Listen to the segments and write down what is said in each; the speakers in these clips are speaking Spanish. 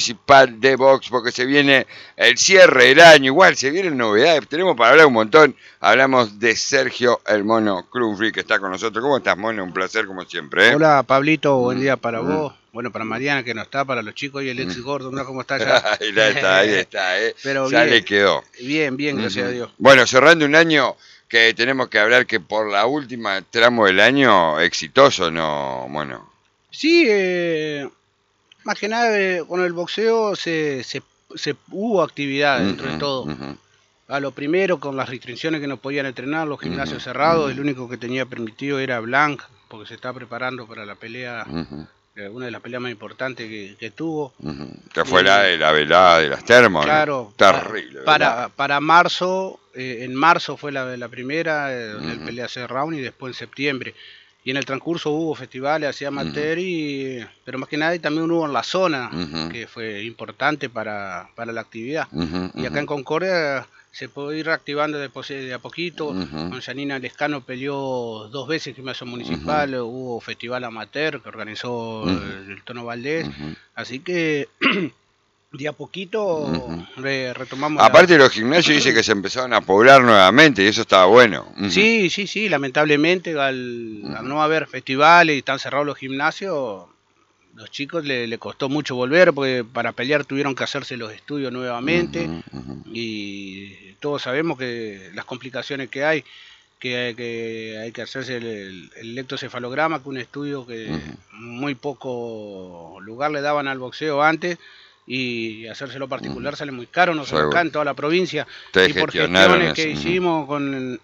municipal de box, porque se viene el cierre del año, igual se vienen novedades, tenemos para hablar un montón. Hablamos de Sergio el Mono Krumfri, que está con nosotros. ¿Cómo estás, Mono? Un placer como siempre, ¿eh? Hola, Pablito, buen día para vos. Bueno, para Mariana, que no está, para los chicos, y el ex gordo, ¿no? ¿Cómo está ya? Ahí está, ¿eh? Pero ya bien, le quedó. Bien, gracias a Dios. Bueno, cerrando un año que tenemos que hablar que por la última tramo del año, exitoso, ¿no, Mono? Sí, más que nada con el boxeo hubo actividad dentro de todo. A lo primero, con las restricciones que no podían entrenar, los gimnasios cerrados, el único que tenía permitido era Blanc, porque se está preparando para la pelea, una de las peleas más importantes que tuvo. Que fue la de la velada de las termas. Claro, ¿no? Terrible. Para marzo, en marzo fue la primera, donde él pelea 6 rounds, y después en septiembre. Y en el transcurso hubo festivales hacia amateur, pero más que nada y también hubo en la zona, que fue importante para la actividad. Y acá en Concordia se puede ir reactivando de a poquito. Con Janina Lescano peleó 2 veces en gimnasio municipal, hubo festival amateur que organizó el Tono Valdés. Así que de a poquito retomamos. Aparte los gimnasios dice que se empezaron a poblar nuevamente y eso estaba bueno. Sí, lamentablemente al no haber festivales y están cerrados los gimnasios, los chicos le costó mucho volver, porque para pelear tuvieron que hacerse los estudios nuevamente, y todos sabemos que las complicaciones que hay que hacerse el electrocefalograma, que un estudio que muy poco lugar le daban al boxeo antes, y hacérselo particular sale muy caro, nosotros acá en toda la provincia. Y por gestiones que hicimos con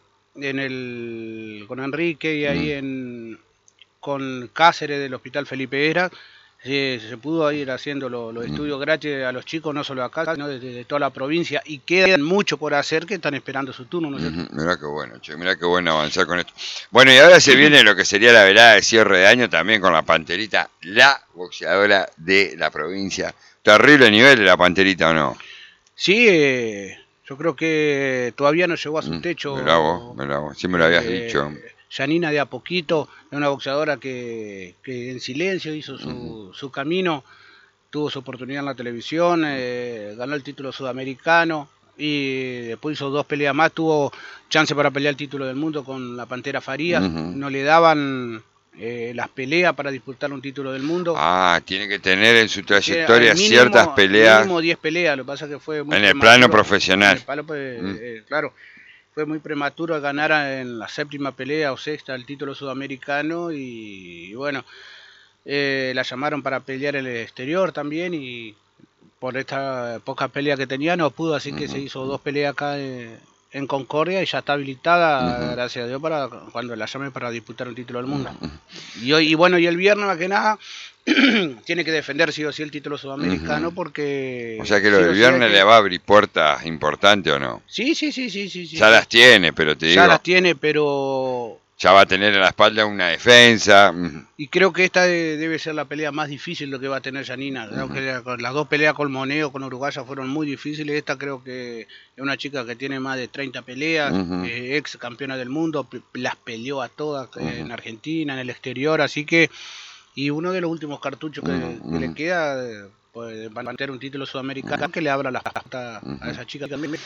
Enrique y ahí con Cáceres del Hospital Felipe Era, se pudo ir haciendo los estudios gratis a los chicos, no solo acá, sino desde toda la provincia, y quedan mucho por hacer que están esperando su turno, ¿no es cierto? Mirá qué bueno, che, mirá qué bueno avanzar con esto. Bueno, y ahora se viene lo que sería la velada de cierre de año también con la Panterita, la boxeadora de la provincia. Terrible nivel de la Panterita, ¿o no? Sí, yo creo que todavía no llegó a su techo. Mirá vos, sí me lo habías dicho. Janina de a poquito, es una boxeadora que en silencio hizo su camino, tuvo su oportunidad en la televisión, ganó el título sudamericano y después hizo 2 peleas más, tuvo chance para pelear el título del mundo con la Pantera Farías, no le daban las peleas para disputar un título del mundo. Tiene que tener en su trayectoria ciertas peleas. Mínimo 10 peleas, lo que pasa es que fue muy en el plano profesional. Claro. Fue muy prematuro ganar en la 7ª pelea o 6ª el título sudamericano, y bueno, la llamaron para pelear en el exterior también, y por esta poca pelea que tenía no pudo, así que se hizo 2 peleas acá en Concordia y ya está habilitada, gracias a Dios, para cuando la llamen para disputar un título del mundo. Y bueno, y el viernes más que nada tiene que defender sí o sí el título sudamericano, porque... O sea que lo del viernes le va a abrir puertas importantes, ¿o no? Sí. Ya las tiene, pero te digo... Ya las tiene, pero... Ya va a tener en la espalda una defensa. Y creo que esta debe ser la pelea más difícil lo que va a tener Janina. Creo que las 2 peleas con Moneo, con Uruguaya, fueron muy difíciles. Esta creo que es una chica que tiene más de 30 peleas, ex campeona del mundo, las peleó a todas en Argentina, en el exterior, así que... Y uno de los últimos cartuchos que le queda, pues, va a mantener un título sudamericano que le abra las puertas a esa chica también.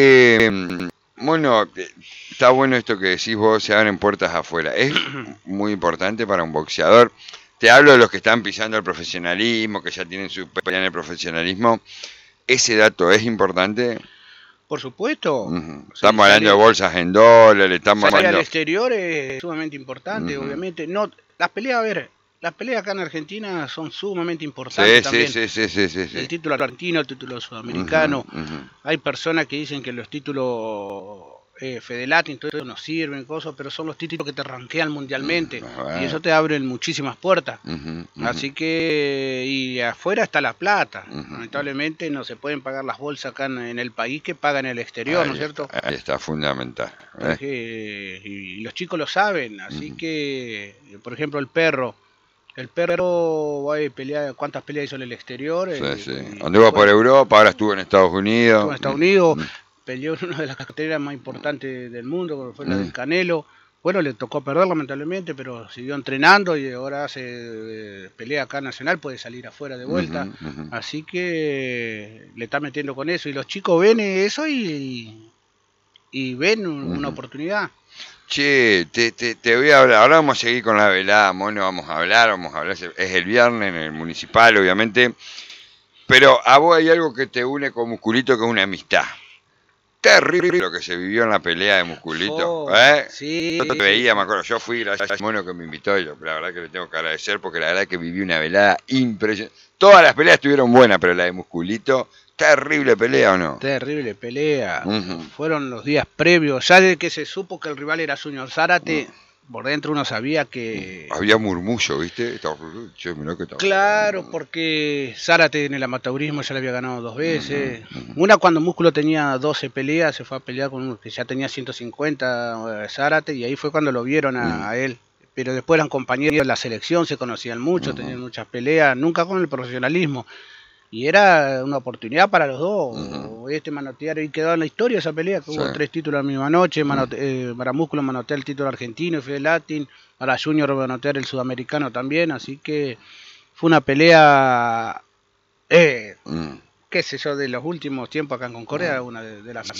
Bueno, está bueno esto que decís vos, se abren puertas afuera. Es muy importante para un boxeador. Te hablo de los que están pisando el profesionalismo, que ya tienen su pelea en el profesionalismo. ¿Ese dato es importante? Por supuesto. Estamos hablando de bolsas en dólares, estamos hablando... al exterior es sumamente importante, obviamente. No, las peleas acá en Argentina son sumamente importantes también. Sí. El título argentino, el título sudamericano. Hay personas que dicen que los títulos Fedelatin, todo eso no sirven, cosas, pero son los títulos que te rankean mundialmente. Y eso te abre muchísimas puertas. Así que, y afuera está la plata. Lamentablemente no se pueden pagar las bolsas acá en el país que pagan en el exterior, ¿no es cierto? Ahí está, fundamental. Y los chicos lo saben, así que, por ejemplo, el perro va a pelear, ¿cuántas peleas hizo en el exterior? Anduvo por Europa, ahora estuvo en Estados Unidos. Peleó en una de las carreras más importantes del mundo, como fue la del Canelo. bueno, le tocó perder lamentablemente, pero siguió entrenando y ahora hace pelea acá nacional, puede salir afuera de vuelta. Así que le está metiendo con eso. Y los chicos ven eso y ven una oportunidad. Che, te voy a hablar. Ahora vamos a seguir con la velada, mono. Vamos a hablar. Es el viernes en el municipal, obviamente. Pero a vos hay algo que te une con Musculito, que es una amistad. Terrible lo que se vivió en la pelea de Musculito. Sí, yo te veía, me acuerdo. Yo fui, gracias al mono que me invitó. Y la verdad que le tengo que agradecer, porque la verdad que viví una velada impresionante. Todas las peleas estuvieron buenas, pero la de Musculito, terrible pelea, ¿o no? Terrible pelea. Fueron los días previos. Ya desde que se supo que el rival era Junior Zárate, por dentro uno sabía que... Había murmullo, ¿viste? Che, mirá que claro, porque Zárate en el amateurismo ya le había ganado 2 veces. Una cuando Músculo tenía 12 peleas, se fue a pelear con uno que ya tenía 150, Zárate, y ahí fue cuando lo vieron a él. Pero después eran compañeros de la selección, se conocían mucho, tenían muchas peleas, nunca con el profesionalismo. Y era una oportunidad para los dos. Este manotear y quedó en la historia esa pelea, que hubo 3 títulos la misma noche. Para Músculo manotear el título argentino y Fede Latin. Para Junior manotear el sudamericano también. Así que fue una pelea, qué sé yo, de los últimos tiempos acá en Concordia. Una de las...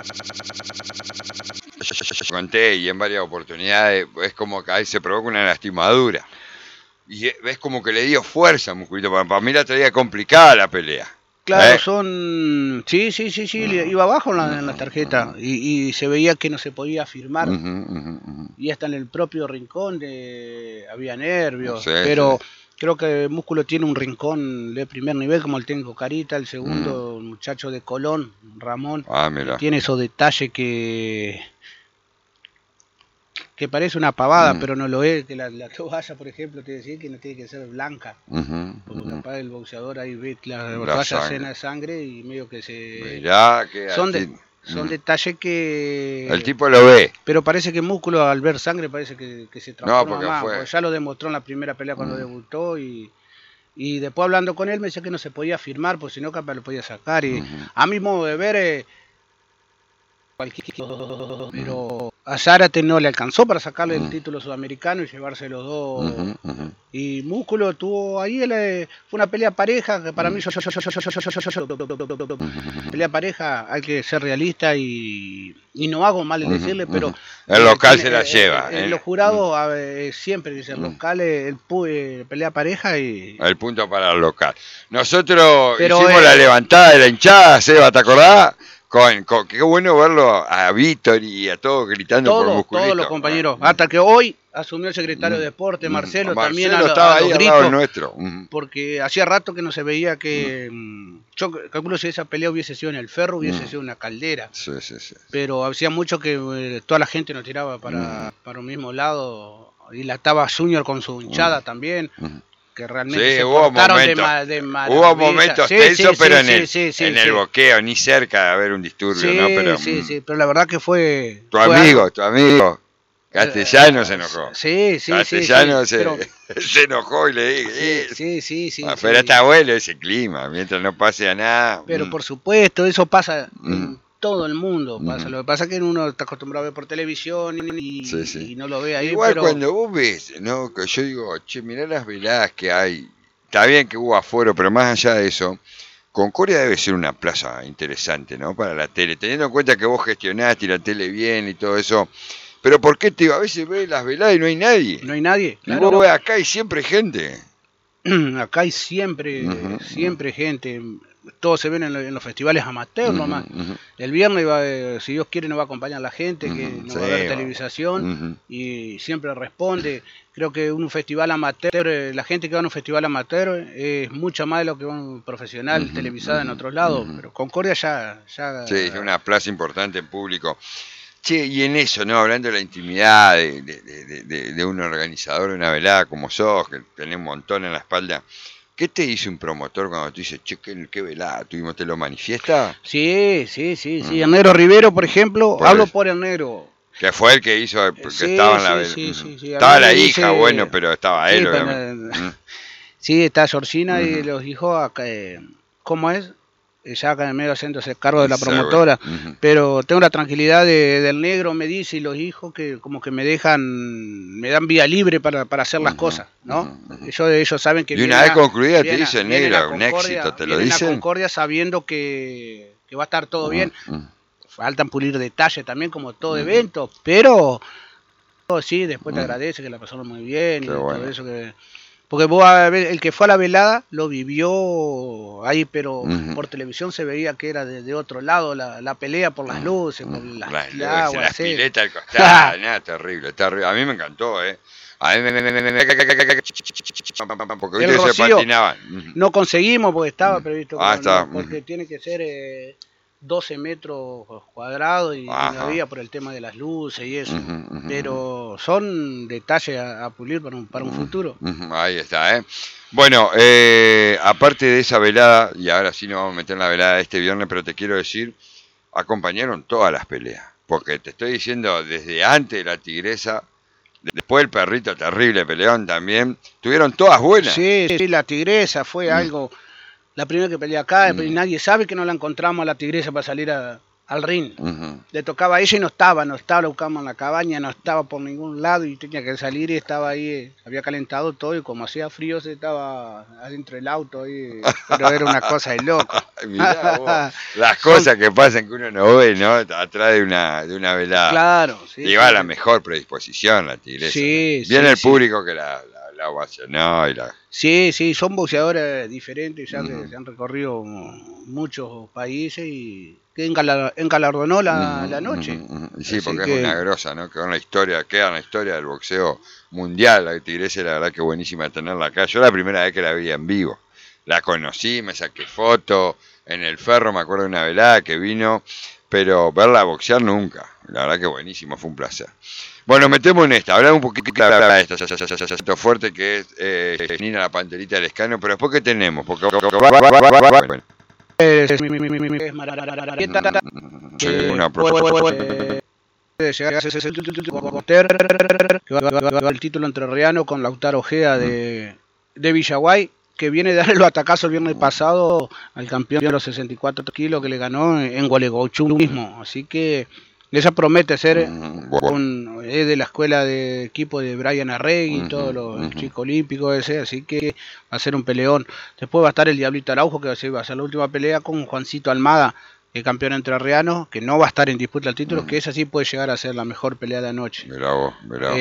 Yo conté y en varias oportunidades, es como que ahí se provoca una lastimadura. Y ves como que le dio fuerza a Musculito. Para mí la traía complicada la pelea. Claro, Sí, iba abajo en la tarjeta. Y se veía que no se podía firmar. Y hasta en el propio rincón había nervios. Pero creo que Músculo tiene un rincón de primer nivel, como el técnico Carita. El segundo, un muchacho de Colón, Ramón. Tiene esos detalles que parece una pavada, pero no lo es. Que la toalla, por ejemplo, te decía que no tiene que ser blanca. Porque capaz el boxeador ahí ve la toalla llena de sangre y medio que se... Mirá, que son detalles que... El tipo lo ve. Pero parece que Músculo al ver sangre parece que se transforma más. Porque ya lo demostró en la primera pelea cuando debutó y después hablando con él me decía que no se podía firmar, porque si no capaz lo podía sacar. Y a mi modo de ver... pero a Zárate no le alcanzó para sacarle el título sudamericano y llevarse los dos. Y Músculo tuvo ahí, fue una pelea pareja que para mí pelea pareja, hay que ser realista y no hago mal en decirle, pero el local se la lleva. Los jurados siempre dicen local, pelea pareja y el punto para el local. Nosotros hicimos la levantada de la hinchada, Seba, ¿te acordás? Qué bueno verlo a Víctor y a todos gritando por Musculito. Todos los compañeros, hasta que hoy asumió el secretario de Deporte, Marcelo también estaba ahí al lado nuestro. Porque hacía rato que no se veía que... yo calculo que si esa pelea hubiese sido en el Ferro, hubiese sido una caldera. Sí. Pero hacía mucho que toda la gente nos tiraba para un mismo lado. Y la estaba Junior con su hinchada también. Que realmente se portaron de maravilla. Hubo momentos tensos, pero en el boqueo, ni cerca de haber un disturbio, ¿no? Pero, pero la verdad que fue... Tu amigo, Castellano se enojó. Castellano se enojó y le dije... Sí. Pero está bueno ese clima, mientras no pase a nada. Pero por supuesto, eso pasa... Todo el mundo pasa, lo que pasa es que uno está acostumbrado a ver por televisión y no lo ve ahí. Igual cuando vos ves, ¿no? Que yo digo, che, mirá las veladas que hay, está bien que hubo aforo, pero más allá de eso, Concordia debe ser una plaza interesante, ¿no? Para la tele, teniendo en cuenta que vos gestionaste y la tele bien y todo eso. Pero ¿por qué te digo? A veces ves las veladas y no hay nadie. No hay nadie, claro. Y vos ves acá hay siempre gente. Acá hay siempre gente. Todos se ven en los festivales amateurs nomás. El viernes, si Dios quiere, nos va a acompañar la gente, que no va a haber televisación y siempre responde. Creo que un festival amateur, la gente que va a un festival amateur es mucho más de lo que va a un profesional televisado en otros lados. Pero Concordia ya... Sí, es una plaza importante en público. Che, y en eso, ¿no? Hablando de la intimidad de un organizador de una velada como sos, que tenés un montón en la espalda. ¿Qué te dice un promotor cuando te dice, che, qué velada tuvimos? ¿Te lo manifiesta? Sí. El Negro Rivero, por ejemplo, hablo por el Negro. Que fue el que hizo, porque estaba en la velada. Sí. Estaba la hija, bueno, pero estaba él, obviamente. Sí, está Georgina y los hijos, ¿cómo es? ya acá en el medio haciéndose cargo de la Seguro. promotora, pero tengo la tranquilidad del negro, me dice, y los hijos que como que me dan vía libre para hacer las cosas, ¿no? Ellos saben que y una vez concluida te dicen, negro, un éxito, te lo dicen. A Concordia sabiendo que va a estar todo bien. Faltan pulir detalles también, como todo evento, pero sí, después te agradece que la pasaron muy bien y todo eso que... Porque vos, el que fue a la velada lo vivió ahí, pero por televisión se veía que era de otro lado la pelea por las luces, por las piletas al costado, nada, terrible, terrible. A mí me encantó, A mí porque el se patinaban. No conseguimos porque estaba previsto, porque tiene que ser 12 metros cuadrados y no había por el tema de las luces y eso. Pero son detalles a pulir para un futuro. Ahí está, Bueno, aparte de esa velada, y ahora sí nos vamos a meter en la velada de este viernes, pero te quiero decir, acompañaron todas las peleas. Porque te estoy diciendo, desde antes de la Tigresa, después el perrito terrible peleón también, tuvieron todas buenas. Sí, la Tigresa fue algo... La primera que peleé acá, nadie sabe que no la encontramos a la Tigresa para salir al ring. Le tocaba a ella y no estaba, la buscamos en la cabaña, no estaba por ningún lado y tenía que salir y estaba ahí, había calentado todo y como hacía frío se estaba adentro del auto ahí, pero era una cosa de loco. Mirá vos, las cosas que pasan que uno no ve, ¿no? Atrás de una velada. Claro, sí. Y va a la mejor predisposición la Tigresa. Sí, ¿no? Viene el público que la ovacionó y la... Sí, son boxeadores diferentes, ya que se han recorrido muchos países y que engalardonó la noche. Sí, porque es una grosa, ¿no? Queda en la historia del boxeo mundial. La Tigresa, la verdad que buenísima tenerla acá. Yo la primera vez que la vi en vivo, la conocí, me saqué foto en el Ferro, me acuerdo de una velada que vino, pero verla boxear nunca. La verdad que buenísimo, fue un placer. Bueno, metemos en esta, hablamos un poquito de esto fuerte que es Nina la Panterita del Escano, pero después ¿qué tenemos? Porque bueno. El título entrerriano con Lautaro Ojeda de Villaguay, que viene de darle los atacazos el viernes pasado al campeón de los 64 kilos que le ganó en Gualeguaychú mismo, así que esa promete ser es de la escuela de equipo de Brian Arregui y todos los chicos olímpicos ese, así que va a ser un peleón. Después va a estar el Diablito Araujo, que va a ser la última pelea con Juancito Almada, el campeón entrerriano, que no va a estar en disputa al título, que esa sí puede llegar a ser la mejor pelea de la noche. Mirá vos.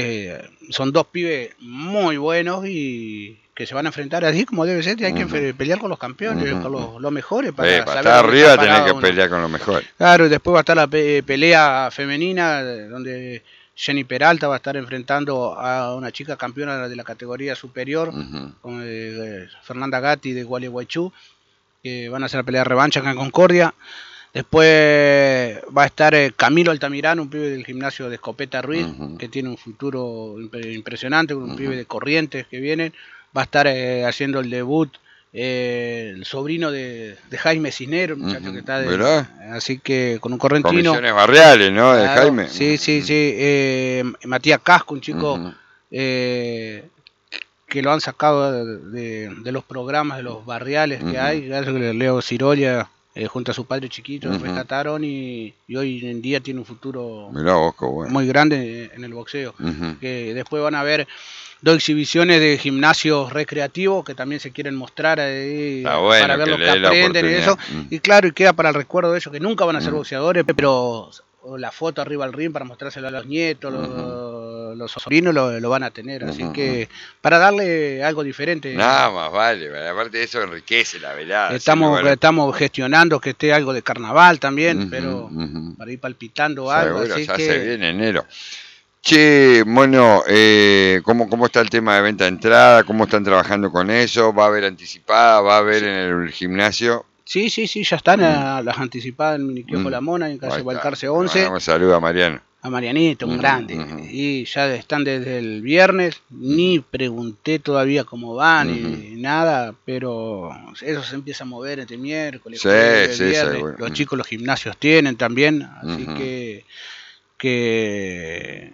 Son dos pibes muy buenos y que se van a enfrentar así como debe ser, y hay que pelear con los campeones, con los mejores. Para estar arriba tenés que pelear con los mejores. Claro, y después va a estar la pelea femenina, donde Jenny Peralta va a estar enfrentando a una chica campeona de la categoría superior, con Fernanda Gatti de Gualeguaychú, que van a hacer la pelea de revancha acá en Concordia. Después va a estar Camilo Altamirano, un pibe del gimnasio de Escopeta Ruiz, que tiene un futuro impresionante, un pibe de Corrientes que viene. Va a estar haciendo el debut el sobrino de Jaime Cisnero, un muchacho que está así que con un correntino. Comisiones barriales, ¿no? De Jaime. Sí. Matías Casco, un chico que lo han sacado de los programas de los barriales que hay, Leo Cirolia. Junto a su padre chiquito, rescataron y hoy en día tiene un futuro muy grande en el boxeo. Que después van a haber 2 exhibiciones de gimnasios recreativos que también se quieren mostrar para ver lo que aprenden y eso. Y claro, y queda para el recuerdo de ellos que nunca van a ser boxeadores, pero la foto arriba al ring para mostrárselo a los nietos, los sobrinos lo van a tener, así que para darle algo diferente. Nada más vale, aparte de eso enriquece la velada. Estamos gestionando que esté algo de carnaval también, pero para ir palpitando algo. Seguro, así ya que... se viene enero. Che, bueno, ¿cómo está el tema de venta de entrada? ¿Cómo están trabajando con eso? ¿Va a haber anticipada? ¿Va a haber en el gimnasio? Sí, ya están las anticipadas en Miniquiojo La Mona, en calle Balcarce 11. Un saludo a Mariano. A Marianito, un grande. Y ya están desde el viernes. Ni pregunté todavía cómo van ni nada, pero eso se empieza a mover entre miércoles, jueves, viernes. Seguro. Los chicos los gimnasios tienen también, así que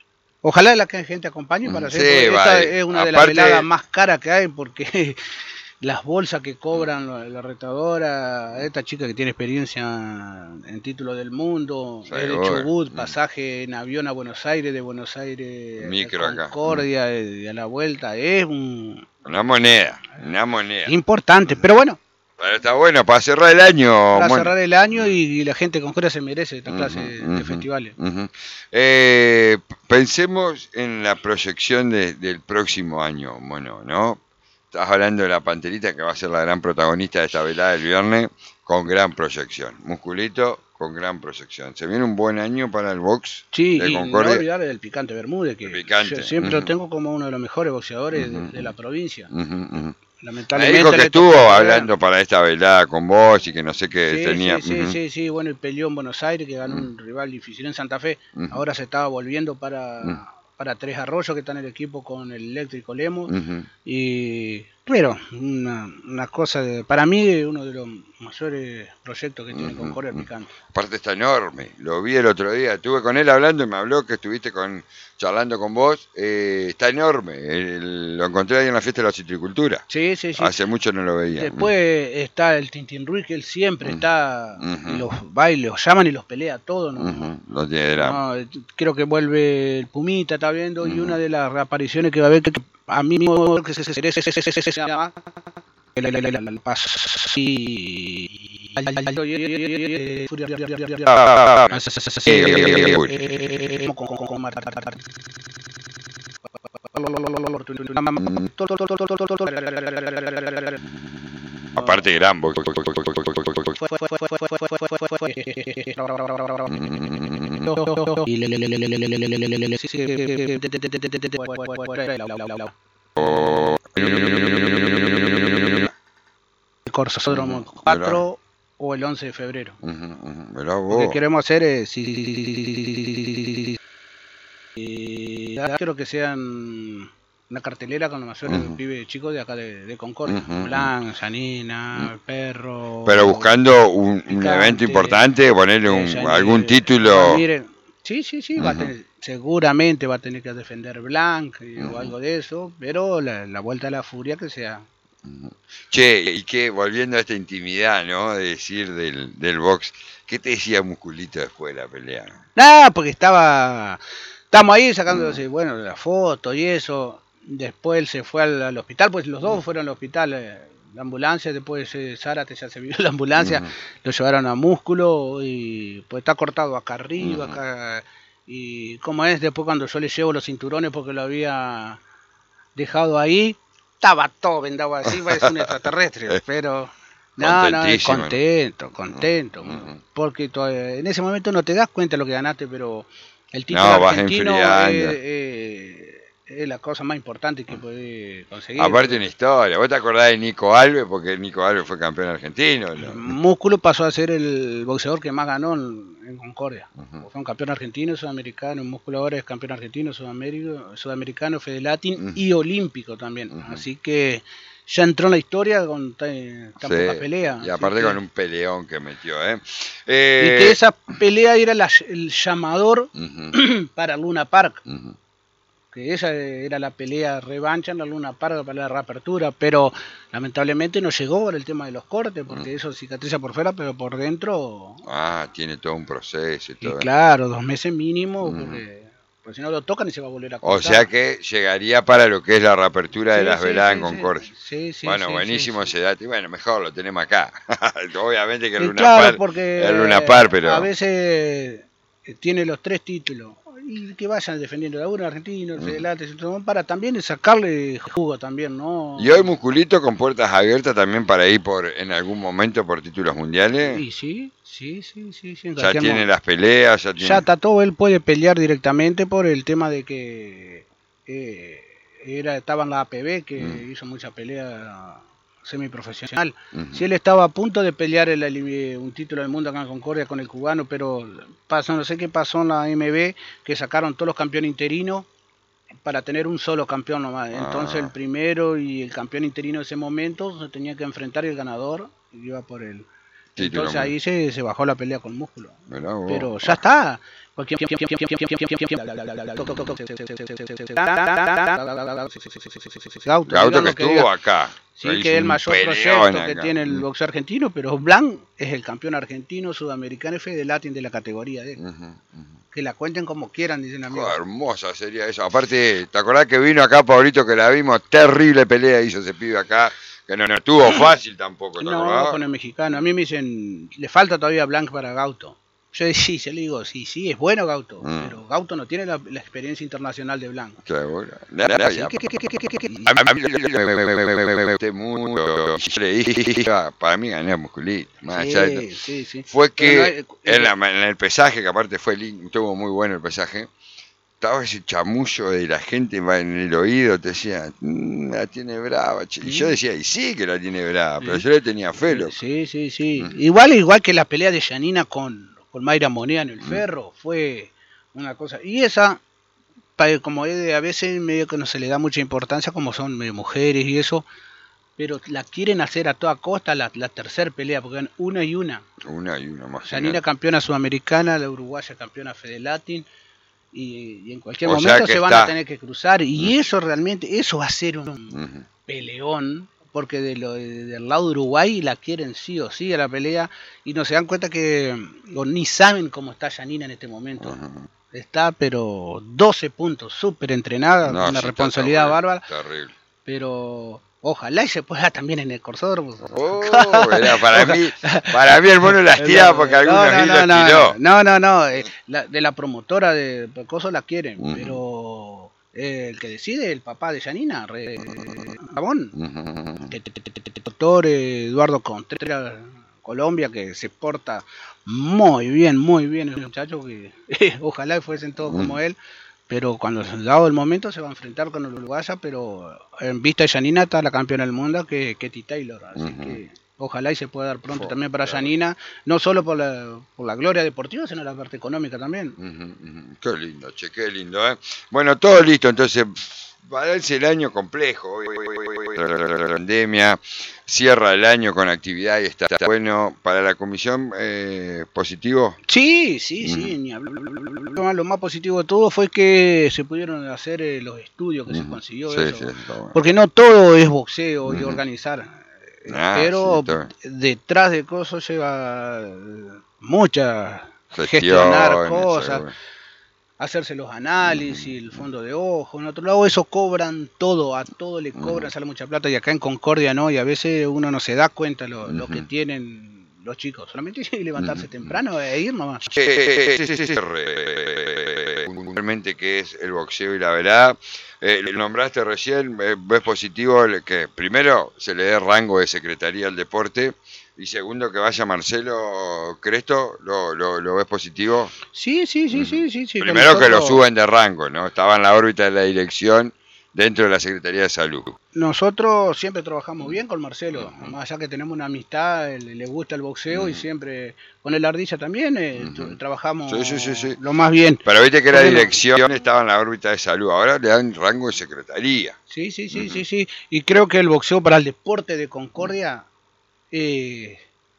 ojalá la gente acompañe para hacer. Esta es una de las veladas más caras que hay porque las bolsas que cobran la retadora, esta chica que tiene experiencia en título del mundo, es de Chubut, pasaje en avión a Buenos Aires, de Buenos Aires Micro a Concordia, y a la vuelta, es una moneda importante, pero bueno. Pero está bueno, para cerrar el año. Para cerrar el año y la gente de Concordia se merece esta clase de festivales. Pensemos en la proyección del próximo año, bueno, ¿no? Estás hablando de la Panterita, que va a ser la gran protagonista de esta velada del viernes, con gran proyección. Musculito, con gran proyección. Se viene un buen año para el box de Concordia. Sí, no olvidar del Picante Bermúdez, que yo siempre lo tengo como uno de los mejores boxeadores de la provincia. Lamentablemente me dijo que estuvo hablando para esta velada con vos y que no sé qué tenía. Sí, bueno, y peleó en Buenos Aires, que ganó un rival difícil en Santa Fe. Ahora se estaba volviendo para Tres Arroyos, que está en el equipo con el Eléctrico Lemos. Pero una cosa, para mí, uno de los mayores proyectos que tiene Concordia el Picante. Aparte está enorme, lo vi el otro día, estuve con él hablando y me habló que estuviste charlando con vos, está enorme, lo encontré ahí en la fiesta de la citricultura. Sí. Hace mucho no lo veía. Después está el Tintín Ruiz, que él siempre está, y los bailes, los llaman y los pelea todos. No tiene drama. Creo que vuelve el Pumita, está viendo, y una de las reapariciones que va a haber, que a mí que se llama aparte gran box. El Corsódromo 4 o el 11 de febrero. Lo que queremos hacer es quiero que sean una cartelera con los mayores pibes chicos de acá de Concordia. Blanc, Janina, Perro. Pero buscando un evento importante, ponerle algún título. Sí, va a tener, seguramente va a tener que defender Blanc o algo de eso, pero la vuelta a la furia que sea. Che, y que volviendo a esta intimidad, ¿no? De decir del box, ¿qué te decía Musculito después de la pelea? Nada, porque estamos ahí sacándose, bueno, la foto y eso. Después él se fue al hospital, pues los dos fueron al hospital, la ambulancia, después Zárate ya se vio la ambulancia, lo llevaron a Músculo y pues está cortado acá arriba, acá, y como es, después cuando yo le llevo los cinturones porque lo había dejado ahí, estaba todo vendado así, parece un extraterrestre, pero contento, porque en ese momento no te das cuenta de lo que ganaste, pero el título argentino es la cosa más importante que podés conseguir. Aparte una historia, ¿vos te acordás de Nico Alves? Porque Nico Alves fue campeón argentino, ¿no? Músculo pasó a ser el boxeador que más ganó en Concordia. Fue un campeón argentino, sudamericano. Músculo ahora es campeón argentino, sudamericano, Fedelatin y olímpico también. Así que ya entró en la historia con tan poca pelea. Y aparte con un peleón que metió, y que esa pelea era el llamador para Luna Park. Que esa era la pelea revancha en la Luna Park para la reapertura, pero lamentablemente no llegó por el tema de los cortes, porque eso cicatriza por fuera, pero por dentro... tiene todo un proceso y todo. Y claro, 2 meses mínimo, porque si no lo tocan y se va a volver a cortar. O sea que llegaría para lo que es la reapertura de las veladas en Concordia. Bueno, buenísimo ese dato. Y bueno, mejor lo tenemos acá. Obviamente que el Luna Park, pero... A veces tiene los 3 títulos. Y que vayan defendiendo la uno argentino, para también sacarle jugo también, ¿no? Y hoy Musculito con puertas abiertas también para ir en algún momento por títulos mundiales. Y sí. Ya tiene las peleas, ya está todo, él puede pelear directamente por el tema de que estaba en la APB, que hizo mucha pelea semiprofesional. Si él estaba a punto de pelear un título del mundo acá en Concordia con el cubano, pero no sé qué pasó en la AMB, que sacaron todos los campeones interinos para tener un solo campeón nomás. Entonces el primero y el campeón interino de ese momento se tenía que enfrentar y el ganador iba por el Entonces ahí se bajó la pelea con Músculo. Vos. Pero ya está. Gauto que estuvo acá. Sí, que es el mayor proyecto que tiene el boxeo argentino, pero Blanc es el campeón argentino, sudamericano y fedelatin de la categoría de él. Que la cuenten como quieran, dicen amigos. Oh, hermosa sería eso. Aparte, ¿te acordás que vino acá Pablito que la vimos? Terrible pelea hizo ese pibe acá, que no estuvo fácil tampoco, ¿te acordás? No, con el mexicano. A mí me dicen, le falta todavía Blanc para Gauto. Yo le digo, sí, es bueno Gauto, pero Gauto no tiene la experiencia internacional de Blanc. Seguro. Para mí gané a Musculito. Fue que en el pesaje, que aparte fue lindo, estuvo muy bueno el pesaje, estaba ese chamullo de la gente en el oído, te decía, la tiene brava. Y yo decía, y sí que la tiene brava, pero yo le tenía fe, loco. Sí. Igual que la pelea de Yanina con Mayra Monea en el Ferro, fue una cosa. Y esa, como es a veces medio que no se le da mucha importancia, como son mujeres y eso, pero la quieren hacer a toda costa la tercera pelea, porque van una y una. Una y una más. Yanina campeona sudamericana, la uruguaya campeona fedelatin, y en cualquier momento se van a tener que cruzar, y eso realmente, eso va a ser un peleón. Porque del lado de Uruguay la quieren sí o sí a la pelea y no se dan cuenta que ni saben cómo está Yanina en este momento. Está pero 12 puntos, súper entrenada, una responsabilidad bárbara. Terrible. Pero ojalá y se pueda también en el Corsor. Para mí el mono las tiraba porque algunos las tiró. No, de la promotora de Coso la quieren, pero... el que decide, el papá de Yanina, Ramón, doctor Eduardo Contreras, Colombia, que se porta muy bien el muchacho, que ojalá fuesen todos como él, pero cuando dado el momento se va a enfrentar con el uruguaya, pero en vista de Yanina está la campeona del mundo, que es Katie Taylor, así que ojalá y se pueda dar pronto también para Yanina, no solo por la gloria deportiva, sino la parte económica también. Qué lindo, qué lindo, ¿eh? Bueno, todo listo, entonces va a darse el año complejo. La pandemia cierra el año con actividad y está bueno. Para la comisión, ¿positivo? Sí, ni hablar. Lo más positivo de todo fue que se pudieron hacer los estudios que se consiguió eso. Porque no todo es boxeo y organizar. Pero detrás de cosas lleva mucha gestionar cosas, hacerse los análisis, el fondo de ojo. En otro lado eso cobran todo, a todo le cobran, sale mucha plata, y acá en Concordia no, y a veces uno no se da cuenta lo que tienen los chicos, solamente hay que levantarse temprano e ir nomás. Realmente que es el boxeo y la verdad. Lo nombraste recién, ves positivo que primero se le dé rango de secretaría al deporte y segundo que vaya Marcelo Cresto, ¿lo ves positivo? Sí. Primero que lo suben de rango, ¿no? Estaba en la órbita de la dirección dentro de la Secretaría de Salud. Nosotros siempre trabajamos bien con Marcelo, más allá que tenemos una amistad, le gusta el boxeo y siempre con el Ardilla también trabajamos lo más bien. Pero viste que la dirección estaba en la órbita de Salud, ahora le dan rango de secretaría. Sí, y creo que el boxeo para el deporte de Concordia, yo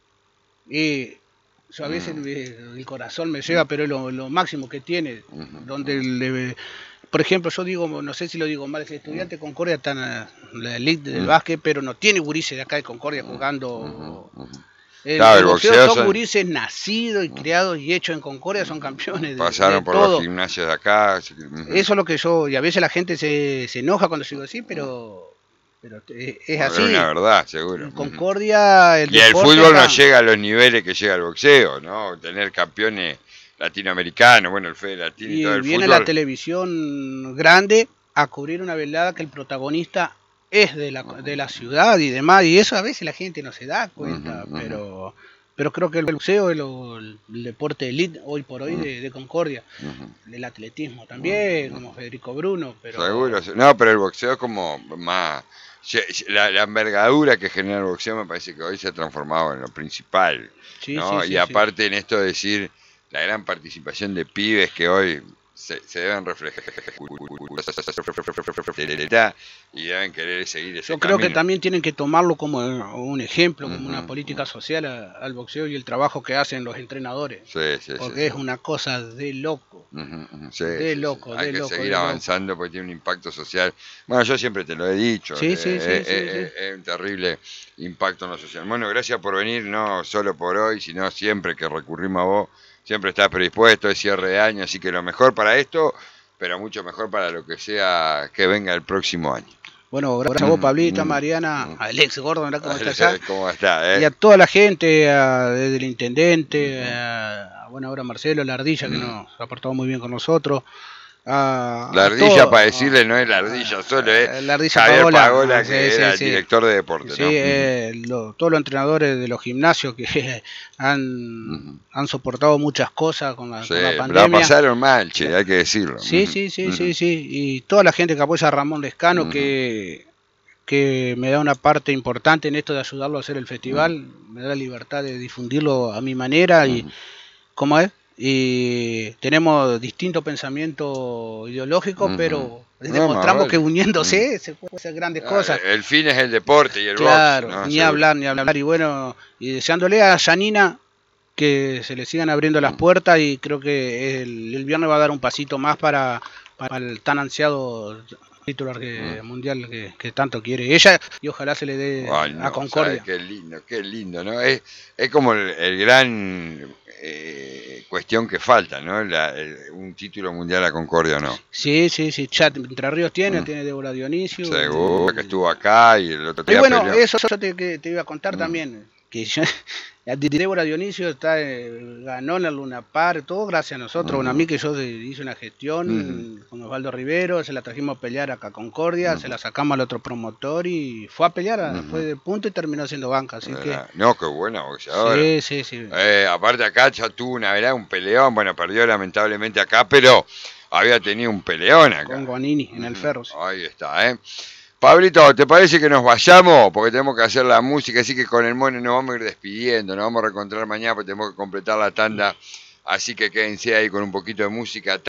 a veces el corazón me llega, pero es lo máximo que tiene, donde por ejemplo, yo digo, no sé si lo digo mal, el estudiante de Concordia está en la elite del básquet, pero no tiene gurises de acá de Concordia jugando. El boxeo son gurises nacidos y criados y hechos en Concordia, son campeones. Pasaron por los gimnasios de acá. Eso es lo que yo, y a veces la gente se enoja cuando digo así, pero es así. Es una verdad, seguro. En Concordia y el fútbol no llega a los niveles que llega el boxeo, ¿no? Tener campeones latinoamericanos, bueno, el Fede Latino y todo el fútbol. Y viene la televisión grande a cubrir una velada que el protagonista es de la ciudad y demás, y eso a veces la gente no se da cuenta, pero creo que el boxeo es el deporte elite hoy por hoy de Concordia, el atletismo también, como Federico Bruno, pero... Seguro, no, pero el boxeo es como más... La envergadura que genera el boxeo me parece que hoy se ha transformado en lo principal, ¿no? Y aparte en esto de decir la gran participación de pibes que hoy se deben reflejar y deben querer seguir ese Yo creo que camino. también tienen que tomarlo como un ejemplo, como una política social al boxeo y el trabajo que hacen los entrenadores. Porque es una cosa de loco. De loco, Hay de que loco. seguir avanzando porque tiene un impacto social. Bueno, yo siempre te lo he dicho. Es un terrible impacto en lo social. Bueno, gracias por venir, no solo por hoy, sino siempre que recurrimos a vos. Siempre estás predispuesto, es cierre de año, así que lo mejor para esto, pero mucho mejor para lo que sea que venga el próximo año. Bueno, gracias a vos, Pablito, a Mariana, a Alex Gordon, ¿cómo está? ¿Cómo está, Y a toda la gente, desde el intendente, bueno, ahora Marcelo, la ardilla, que nos ha portado muy bien con nosotros. La ardilla, para decirle, no es la ardilla, solo es la ardilla Javier Paola, Paola, que era el director de deporte. Sí, ¿no? Todos los entrenadores de los gimnasios que han soportado muchas cosas con la pandemia. La pasaron mal, che, hay que decirlo. Sí. Y toda la gente que apoya a Ramón Lescano, que me da una parte importante en esto de ayudarlo a hacer el festival, me da la libertad de difundirlo a mi manera y ¿cómo es? Y tenemos distintos pensamientos ideológicos, pero demostramos que uniéndose se puede hacer grandes cosas. El fin es el deporte y el claro, box, ¿no? ni hablar. Y bueno, y deseándole a Janina que se le sigan abriendo las puertas, y creo que el viernes va a dar un pasito más para el tan ansiado título mundial que tanto quiere ella, y ojalá se le dé a Concordia. Qué lindo, ¿no? Es como el gran cuestión que falta, ¿no? Un título mundial a Concordia, ¿no? Sí, ya Entre Ríos tiene Débora Dionisio. Seguro, que estuvo acá y el otro día. Y bueno, peleó. Eso yo te iba a contar también, que Débora Dionisio ganó en el Luna Park, todo gracias a nosotros. Bueno, a mí, que yo hice una gestión con Osvaldo Rivero, se la trajimos a pelear acá a Concordia, se la sacamos al otro promotor y fue a pelear, fue de punto y terminó siendo banca. Así que no, qué buena boxeadora. Sí. Aparte acá ya tuvo un peleón, bueno, perdió lamentablemente acá, pero había tenido un peleón acá. Con Guanini en el Ferro. Sí. Ahí está, Pablito, ¿te parece que nos vayamos? Porque tenemos que hacer la música, así que con el Mono nos vamos a ir despidiendo, nos vamos a reencontrar mañana porque tenemos que completar la tanda, así que quédense ahí con un poquito de música.